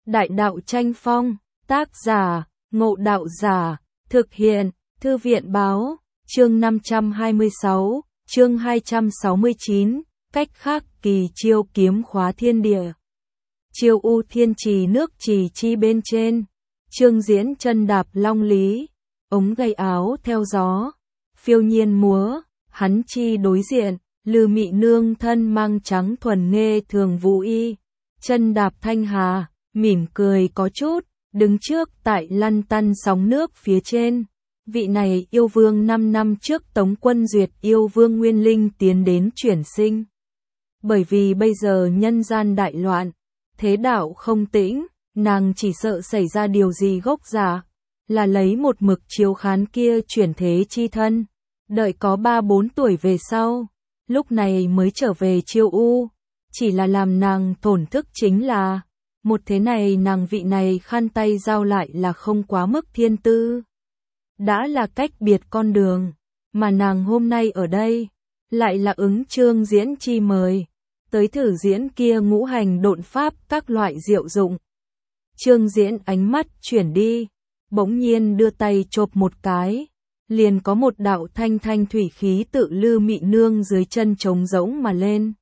Đại đạo tranh phong, tác giả, Ngộ Đạo Giả, thực hiện, Thư viện báo, chương 526, chương 269, cách khác kỳ chiêu kiếm khóa thiên địa. Chiêu u thiên trì nước trì chi bên trên, Trương Diễn chân đạp long lý, ống gây áo theo gió, phiêu nhiên múa, hắn chi đối diện, Lư Mị Nương thân mang trắng thuần nghê thường vũ y, chân đạp thanh hà, mỉm cười có chút, đứng trước tại lăn tăn sóng nước phía trên. Vị này yêu vương 5 năm trước Tống Quân duyệt yêu vương Nguyên Linh tiến đến chuyển sinh. Bởi vì bây giờ nhân gian đại loạn, thế đạo không tĩnh, nàng chỉ sợ xảy ra điều gì gốc giả, là lấy một mực chiếu khán kia chuyển thế chi thân, đợi có 3-4 tuổi về sau, lúc này mới trở về Chiêu U, chỉ là làm nàng tổn thức chính là, một thế này nàng vị này khăn tay giao lại là không quá mức thiên tư. Đã là cách biệt con đường, mà nàng hôm nay ở đây, lại là ứng Trương Diễn chi mời, tới thử diễn kia ngũ hành độn pháp các loại diệu dụng. Trương Diễn ánh mắt chuyển đi, bỗng nhiên đưa tay chộp một cái, liền có một đạo thanh thanh thủy khí tự Lư Mị Nương dưới chân trống rỗng mà lên.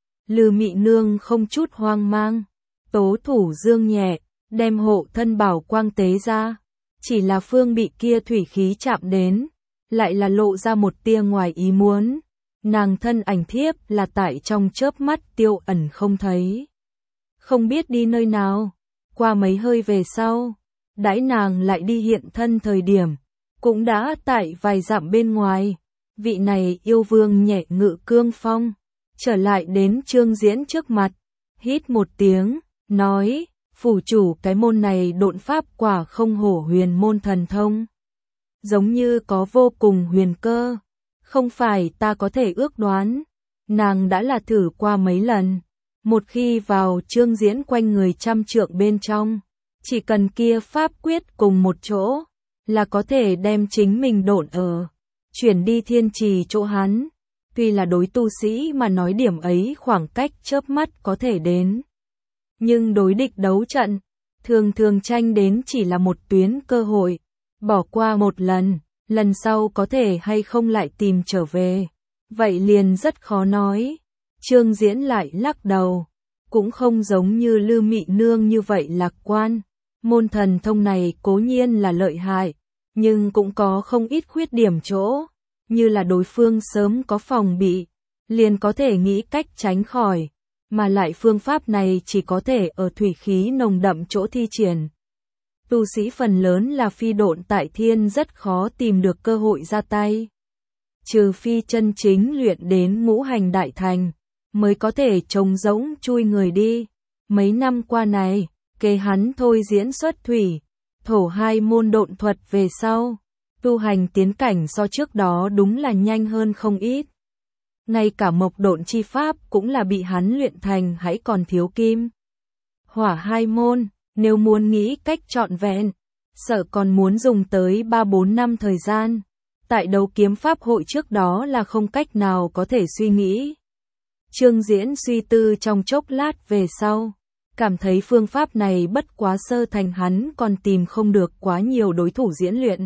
Lư Mị Nương không chút hoang mang, tố thủ dương nhẹ, đem hộ thân bảo quang tế ra, chỉ là phương bị kia thủy khí chạm đến, lại là lộ ra một tia ngoài ý muốn, nàng thân ảnh thiếp là tại trong chớp mắt tiêu ẩn không thấy. Không biết đi nơi nào, qua mấy hơi về sau, đãi nàng lại đi hiện thân thời điểm, cũng đã tại vài dặm bên ngoài, vị này yêu vương nhẹ ngự cương phong, trở lại đến Trương Diễn trước mặt, hít một tiếng, nói, phủ chủ cái môn này độn pháp quả không hổ huyền môn thần thông. Giống như có vô cùng huyền cơ, không phải ta có thể ước đoán, nàng đã là thử qua mấy lần, một khi vào Trương Diễn quanh người trăm trượng bên trong, chỉ cần kia pháp quyết cùng một chỗ, là có thể đem chính mình độn chuyển đi thiên trì chỗ hắn, tuy là đối tu sĩ mà nói điểm ấy khoảng cách chớp mắt có thể đến. Nhưng đối địch đấu trận, thường thường tranh đến chỉ là một tuyến cơ hội, bỏ qua một lần, lần sau có thể hay không lại tìm trở về, vậy liền rất khó nói. Trương Diễn lại lắc đầu, cũng không giống như Lư Mị Nương như vậy lạc quan, môn thần thông này cố nhiên là lợi hại, nhưng cũng có không ít khuyết điểm chỗ, như là đối phương sớm có phòng bị, liền có thể nghĩ cách tránh khỏi. Mà lại phương pháp này chỉ có thể ở thủy khí nồng đậm chỗ thi triển. Tu sĩ phần lớn là phi độn tại thiên rất khó tìm được cơ hội ra tay. Trừ phi chân chính luyện đến ngũ hành đại thành, mới có thể trống rỗng chui người đi. Mấy năm qua này, kế hắn thôi diễn xuất thủy, thổ hai môn độn thuật về sau, tu hành tiến cảnh so trước đó đúng là nhanh hơn không ít. Ngay cả mộc độn chi pháp cũng là bị hắn luyện thành hãy còn thiếu kim. Hỏa hai môn, nếu muốn nghĩ cách trọn vẹn, sợ còn muốn dùng tới 3-4 năm thời gian. Tại đấu kiếm pháp hội trước đó là không cách nào có thể suy nghĩ. Trương Diễn suy tư trong chốc lát về sau, cảm thấy phương pháp này bất quá sơ thành hắn còn tìm không được quá nhiều đối thủ diễn luyện.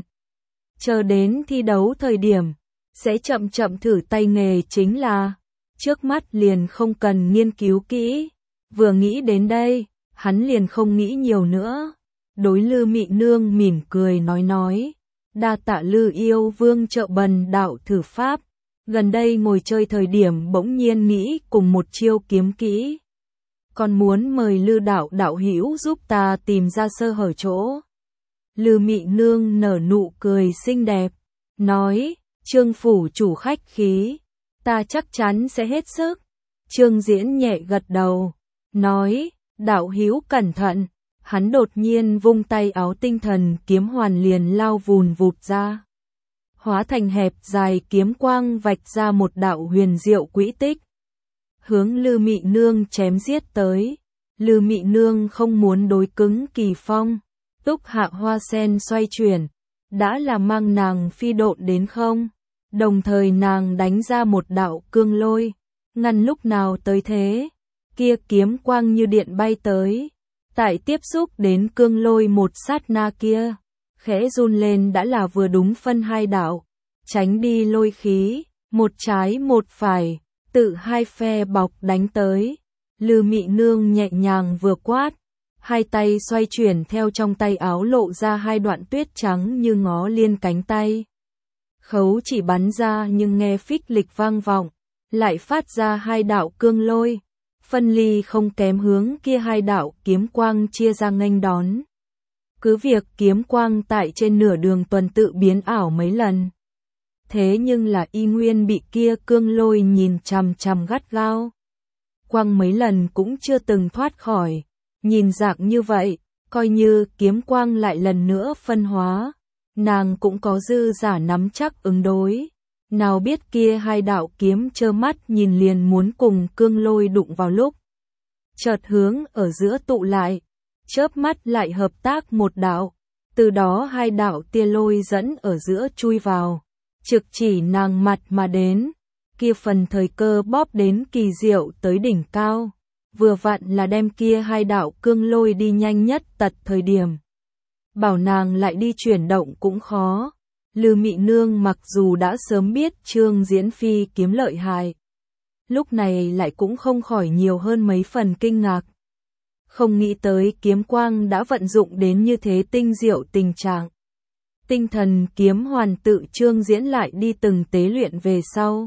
Chờ đến thi đấu thời điểm, sẽ chậm chậm thử tay nghề chính là, trước mắt liền không cần nghiên cứu kỹ, vừa nghĩ đến đây, hắn liền không nghĩ nhiều nữa. Đối Lư Mị Nương mỉm cười nói, đa tạ Lư yêu vương trợ bần đạo thử pháp, gần đây ngồi chơi thời điểm bỗng nhiên nghĩ cùng một chiêu kiếm kỹ. Còn muốn mời Lư đạo hữu giúp ta tìm ra sơ hở chỗ. Lư Mị Nương nở nụ cười xinh đẹp, nói, Trương phủ chủ khách khí, ta chắc chắn sẽ hết sức. Trương Diễn nhẹ gật đầu, nói, đạo hữu cẩn thận. Hắn đột nhiên vung tay áo tinh thần kiếm hoàn liền lao vùn vụt ra, hóa thành hẹp dài kiếm quang vạch ra một đạo huyền diệu quỹ tích, hướng Lư Mị Nương chém giết tới. Lư Mị Nương không muốn đối cứng kỳ phong, túc hạ hoa sen xoay chuyển, đã là mang nàng phi độn đến không, đồng thời nàng đánh ra một đạo cương lôi, ngăn lúc nào tới thế, kia kiếm quang như điện bay tới, Tại tiếp xúc đến cương lôi một sát na kia, khẽ run lên đã là vừa đúng phân hai đạo, tránh đi lôi khí, một trái một phải, tự hai phe bọc đánh tới. Lư Mị Nương nhẹ nhàng vừa quát, hai tay xoay chuyển theo trong tay áo lộ ra hai đoạn tuyết trắng như ngó liên cánh tay. Khấu chỉ bắn ra nhưng nghe phích lịch vang vọng, lại phát ra hai đạo cương lôi, phân ly không kém hướng kia hai đạo kiếm quang chia ra nghênh đón. Cứ việc kiếm quang tại trên nửa đường tuần tự biến ảo mấy lần, thế nhưng là y nguyên bị kia cương lôi nhìn chằm chằm gắt gao. Quang mấy lần cũng chưa từng thoát khỏi, nhìn dạng như vậy, coi như kiếm quang lại lần nữa phân hóa, nàng cũng có dư giả nắm chắc ứng đối. Nào biết kia hai đạo kiếm trơ mắt nhìn liền muốn cùng cương lôi đụng vào lúc. Chợt hướng ở giữa tụ lại, chớp mắt lại hợp tác một đạo, từ đó hai đạo tia lôi dẫn ở giữa chui vào, trực chỉ nàng mặt mà đến. Kia phần thời cơ bóp đến kỳ diệu tới đỉnh cao, vừa vặn là đem kia hai đạo cương lôi đi nhanh nhất tật thời điểm. Bảo nàng lại đi chuyển động cũng khó. Lư Mị Nương mặc dù đã sớm biết Trương Diễn phi kiếm lợi hại, lúc này lại cũng không khỏi nhiều hơn mấy phần kinh ngạc. Không nghĩ tới kiếm quang đã vận dụng đến như thế tinh diệu tình trạng. Tinh thần kiếm hoàn tự Trương Diễn lại đi từng tế luyện về sau.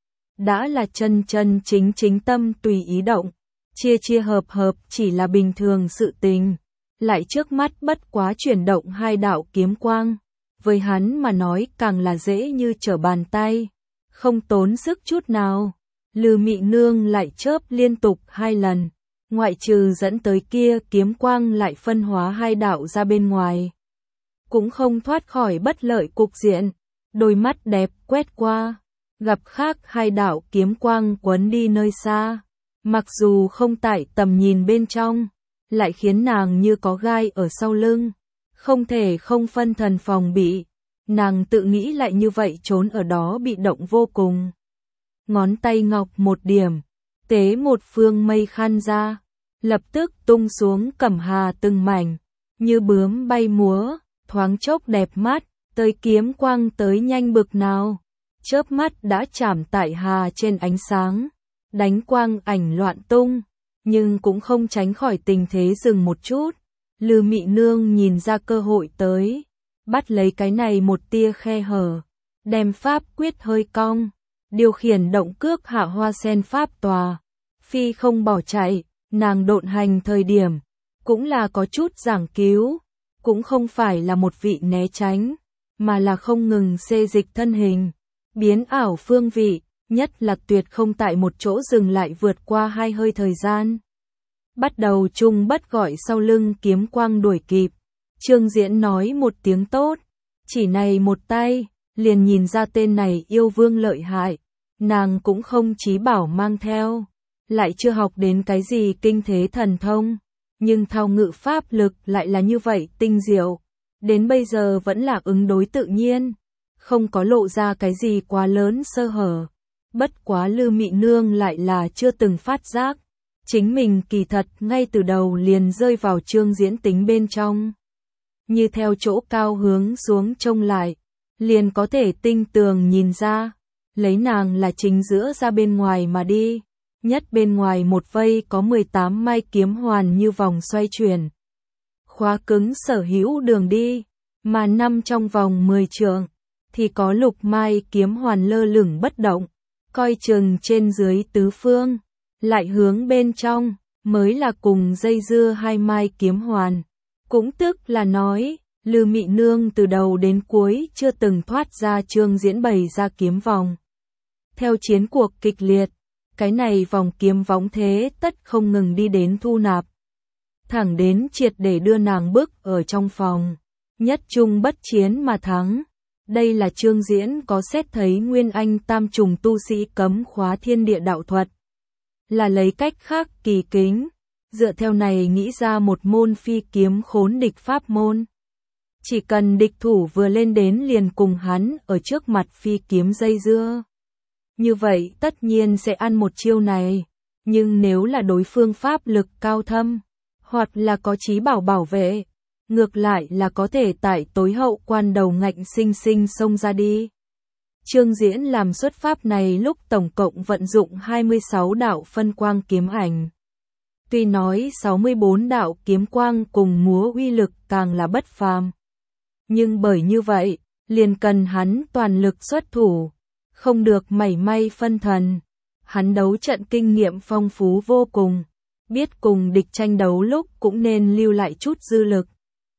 Đã là chân chân chính chính tâm tùy ý động, chia chia hợp hợp chỉ là bình thường sự tình, lại trước mắt bất quá chuyển động hai đạo kiếm quang, với hắn mà nói càng là dễ như trở bàn tay, không tốn sức chút nào. Lư Mị Nương lại chớp liên tục hai lần, ngoại trừ dẫn tới kia kiếm quang lại phân hóa hai đạo ra bên ngoài, cũng không thoát khỏi bất lợi cục diện. Đôi mắt đẹp quét qua, gặp khác hai đạo kiếm quang quấn đi nơi xa, mặc dù không tại tầm nhìn bên trong, lại khiến nàng như có gai ở sau lưng, không thể không phân thần phòng bị. Nàng tự nghĩ lại như vậy trốn ở đó bị động vô cùng. Ngón tay ngọc một điểm, tế một phương mây khăn ra, lập tức tung xuống cẩm hà từng mảnh, như bướm bay múa, thoáng chốc đẹp mắt, tới kiếm quang tới nhanh bực nào. Chớp mắt đã chạm tại hà trên ánh sáng, đánh quang ảnh loạn tung, nhưng cũng không tránh khỏi tình thế dừng một chút. Lư Mị Nương nhìn ra cơ hội tới, bắt lấy cái này một tia khe hở, đem pháp quyết hơi cong, điều khiển động cước hạ hoa sen pháp tòa, phi không bỏ chạy. Nàng độn hành thời điểm, cũng là có chút giảng cứu, cũng không phải là một vị né tránh, mà là không ngừng xê dịch thân hình, biến ảo phương vị, nhất là tuyệt không tại một chỗ dừng lại vượt qua hai hơi thời gian. Bắt đầu chung bất gọi sau lưng kiếm quang đuổi kịp, Trương Diễn nói một tiếng tốt, chỉ này một tay, liền nhìn ra tên này yêu vương lợi hại, nàng cũng không chí bảo mang theo, lại chưa học đến cái gì kinh thế thần thông, nhưng thao ngự pháp lực lại là như vậy tinh diệu, đến bây giờ vẫn là ứng đối tự nhiên, không có lộ ra cái gì quá lớn sơ hở. Bất quá Lư Mị Nương lại là chưa từng phát giác, chính mình kỳ thật ngay từ đầu liền rơi vào Trương Diễn tính bên trong. Như theo chỗ cao hướng xuống trông lại, liền có thể tinh tường nhìn ra, lấy nàng là chính giữa ra bên ngoài mà đi, nhất bên ngoài một vây có 18 mai kiếm hoàn như vòng xoay chuyển, khóa cứng sở hữu đường đi, mà năm trong vòng 10 trượng thì có lục mai kiếm hoàn lơ lửng bất động, coi chừng trên dưới tứ phương, lại hướng bên trong mới là cùng dây dưa hai mai kiếm hoàn. Cũng tức là nói, Lư Mị Nương từ đầu đến cuối chưa từng thoát ra Trương Diễn bày ra kiếm vòng. Theo chiến cuộc kịch liệt, cái này vòng kiếm võng thế tất không ngừng đi đến thu nạp, thẳng đến triệt để đưa nàng bức ở trong phòng, nhất trung bất chiến mà thắng. Đây là Trương Diễn có xét thấy Nguyên Anh tam trùng tu sĩ cấm khóa thiên địa đạo thuật, là lấy cách khác kỳ kính, dựa theo này nghĩ ra một môn phi kiếm khốn địch pháp môn. Chỉ cần địch thủ vừa lên đến liền cùng hắn ở trước mặt phi kiếm dây dưa, như vậy tất nhiên sẽ ăn một chiêu này, nhưng nếu là đối phương pháp lực cao thâm, hoặc là có chí bảo bảo vệ, ngược lại là có thể tại tối hậu quan đầu ngạnh sinh sinh xông ra đi. Trương Diễn làm xuất pháp này lúc tổng cộng vận dụng 26 đạo phân quang kiếm ảnh. Tuy nói 64 đạo kiếm quang cùng múa uy lực càng là bất phàm. Nhưng bởi như vậy, liền cần hắn toàn lực xuất thủ, không được mảy may phân thần. Hắn đấu trận kinh nghiệm phong phú vô cùng, biết cùng địch tranh đấu lúc cũng nên lưu lại chút dư lực.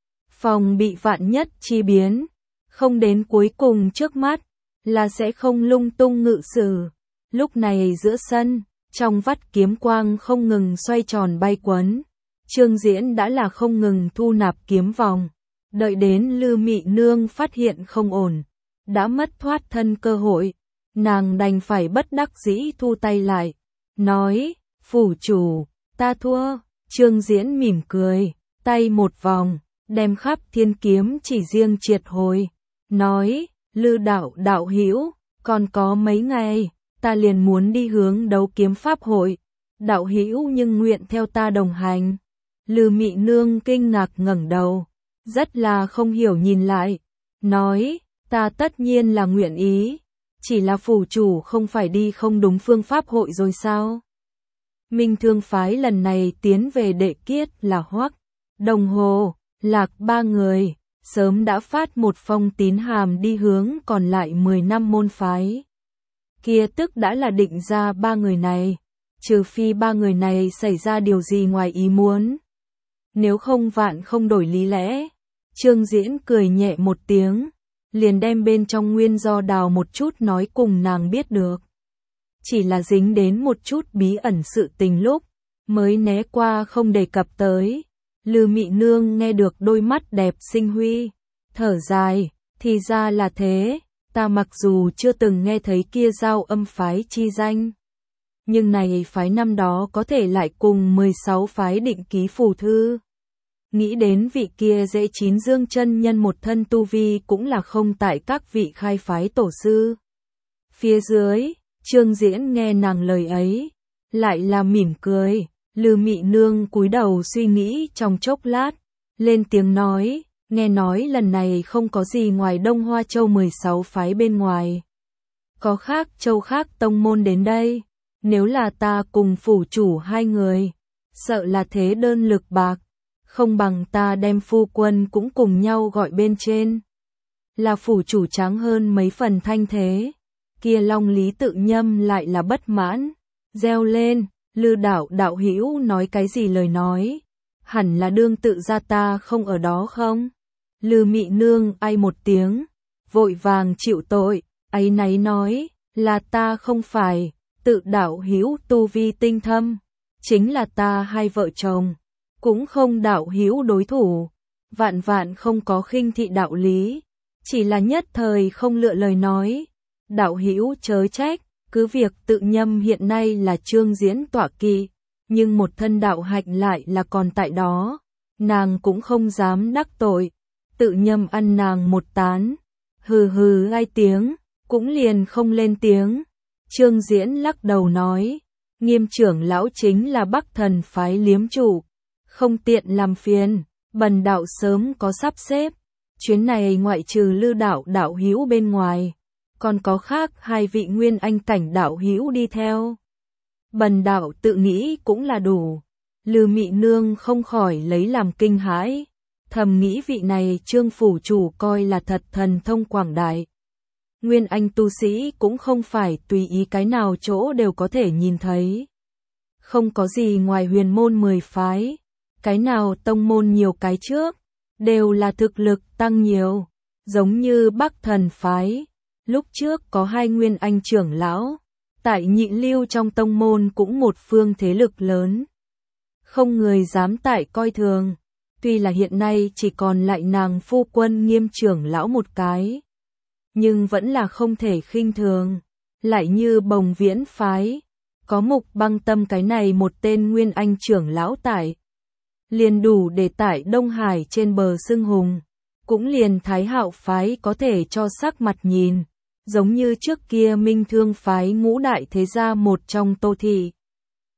Phòng bị vạn nhất chi biến, không đến cuối cùng trước mắt, là sẽ không lung tung ngự sử. Lúc này giữa sân, trong vắt kiếm quang không ngừng xoay tròn bay quấn, Trương Diễn đã là không ngừng thu nạp kiếm vòng. Đợi đến Lư Mị Nương phát hiện không ổn, đã mất thoát thân cơ hội, nàng đành phải bất đắc dĩ thu tay lại, nói, phủ chủ, ta thua. Trương Diễn mỉm cười, tay một vòng, đem khắp thiên kiếm chỉ riêng triệt hồi, nói, Lư đạo hữu, còn có mấy ngày, ta liền muốn đi hướng đấu kiếm pháp hội, đạo hữu nhưng nguyện theo ta đồng hành. Lư Mị Nương kinh ngạc ngẩng đầu, rất là không hiểu nhìn lại, nói, ta tất nhiên là nguyện ý, chỉ là phủ chủ không phải đi không đúng phương pháp hội rồi sao? Minh Thương phái lần này tiến về Đệ Kiết là Hoắc, Đồng Hồ, Lạc ba người, sớm đã phát một phong tín hàm đi hướng còn lại 10 năm môn phái. Kia tức đã là định ra ba người này, trừ phi ba người này xảy ra điều gì ngoài ý muốn. Nếu không vạn không đổi lý lẽ. Trương Diễn cười nhẹ một tiếng, liền đem bên trong nguyên do đào một chút nói cùng nàng biết được. Chỉ là dính đến một chút bí ẩn sự tình lúc, mới né qua không đề cập tới. Lư Mị Nương nghe được đôi mắt đẹp sinh huy, thở dài, thì ra là thế, ta mặc dù chưa từng nghe thấy kia Giao Âm phái chi danh. Nhưng này phái năm đó có thể lại cùng 16 phái định ký phù thư. Nghĩ đến vị kia dễ chín dương chân nhân một thân tu vi cũng là không tại các vị khai phái tổ sư. Phía dưới, Trương Diễn nghe nàng lời ấy, lại là mỉm cười, Lư Mị Nương cúi đầu suy nghĩ trong chốc lát, lên tiếng nói, nghe nói lần này không có gì ngoài Đông Hoa Châu 16 phái bên ngoài. Có khác châu khác tông môn đến đây, nếu là ta cùng phủ chủ hai người, sợ là thế đơn lực bạc. Không bằng ta đem phu quân cũng cùng nhau gọi bên trên. Là phủ chủ tráng hơn mấy phần thanh thế. Kia Long Lý Tự Nhâm lại là bất mãn. Reo lên, Lư đạo hữu nói cái gì lời nói. Hẳn là đương tự ra ta không ở đó không? Lư Mị Nương ai một tiếng. Vội vàng chịu tội. Áy náy nói, là ta không phải. Tự đạo hữu tu vi tinh thâm. Chính là ta hai vợ chồng. Cũng không đạo hữu đối thủ, vạn không có khinh thị đạo lý, chỉ là nhất thời không lựa lời nói. Đạo hữu chớ trách, cứ việc Tự Nhâm hiện nay là Trương Diễn tọa kỵ, nhưng một thân đạo hạnh lại là còn tại đó, nàng cũng không dám đắc tội. Tự Nhâm ăn nàng một tán, hừ hai tiếng, cũng liền không lên tiếng. Trương Diễn lắc đầu nói, Nghiêm trưởng lão chính là Bắc Thần phái liếm chủ. Không tiện làm phiền, bần đạo sớm có sắp xếp. Chuyến này ngoại trừ Lư đạo hữu bên ngoài, còn có khác hai vị nguyên anh cảnh đạo hữu đi theo. Bần đạo tự nghĩ cũng là đủ. Lư Mị Nương không khỏi lấy làm kinh hãi, thầm nghĩ vị này Trương phủ chủ coi là thật thần thông quảng đại. Nguyên anh tu sĩ cũng không phải tùy ý cái nào chỗ đều có thể nhìn thấy. Không có gì ngoài huyền môn 10 phái. Cái nào tông môn nhiều cái trước, đều là thực lực tăng nhiều, giống như Bắc Thần phái, lúc trước có hai nguyên anh trưởng lão, tại Nhị Lưu trong tông môn cũng một phương thế lực lớn. Không người dám tại coi thường, tuy là hiện nay chỉ còn lại nàng phu quân Nghiêm trưởng lão một cái, nhưng vẫn là không thể khinh thường, lại như Bồng Viễn phái, có Mục Băng Tâm cái này một tên nguyên anh trưởng lão tại. Liền đủ để tại Đông Hải trên bờ xưng hùng, cũng liền Thái Hạo phái có thể cho sắc mặt nhìn, giống như trước kia Minh Thương phái ngũ đại thế gia một trong Tô Thị.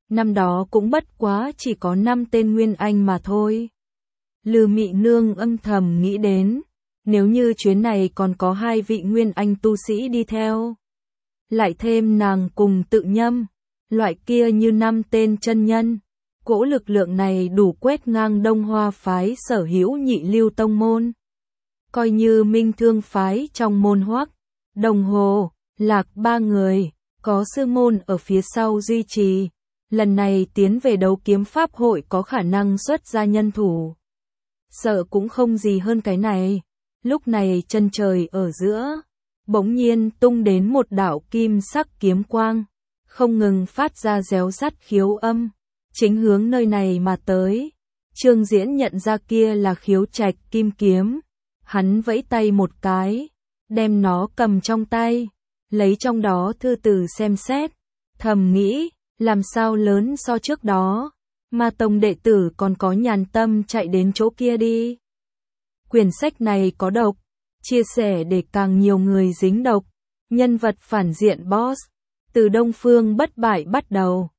Năm đó cũng bất quá chỉ có 5 tên Nguyên Anh mà thôi. Lư Mị Nương âm thầm nghĩ đến, nếu như chuyến này còn có 2 vị Nguyên Anh tu sĩ đi theo, lại thêm nàng cùng Tự Nhâm, loại kia như 5 tên chân nhân, cỗ lực lượng này đủ quét ngang Đông Hoa phái sở hữu Nhị Lưu tông môn. Coi như Minh Thương phái trong môn Hoắc, Đồng Hồ, Lạc 3 người, có sư môn ở phía sau duy trì, lần này tiến về đấu kiếm pháp hội có khả năng xuất ra nhân thủ. Sợ cũng không gì hơn cái này. Lúc này chân trời ở giữa, bỗng nhiên tung đến một đạo kim sắc kiếm quang, không ngừng phát ra réo rắt khiếu âm, chính hướng nơi này mà tới. Trương Diễn nhận ra kia là khiếu trạch kim kiếm, hắn vẫy tay một cái, đem nó cầm trong tay, lấy trong đó thư từ xem xét, thầm nghĩ, làm sao lớn so trước đó, mà tông đệ tử còn có nhàn tâm chạy đến chỗ kia đi. Quyển sách này có độc, chia sẻ để càng nhiều người dính độc, nhân vật phản diện boss, từ Đông Phương bất bại bắt đầu.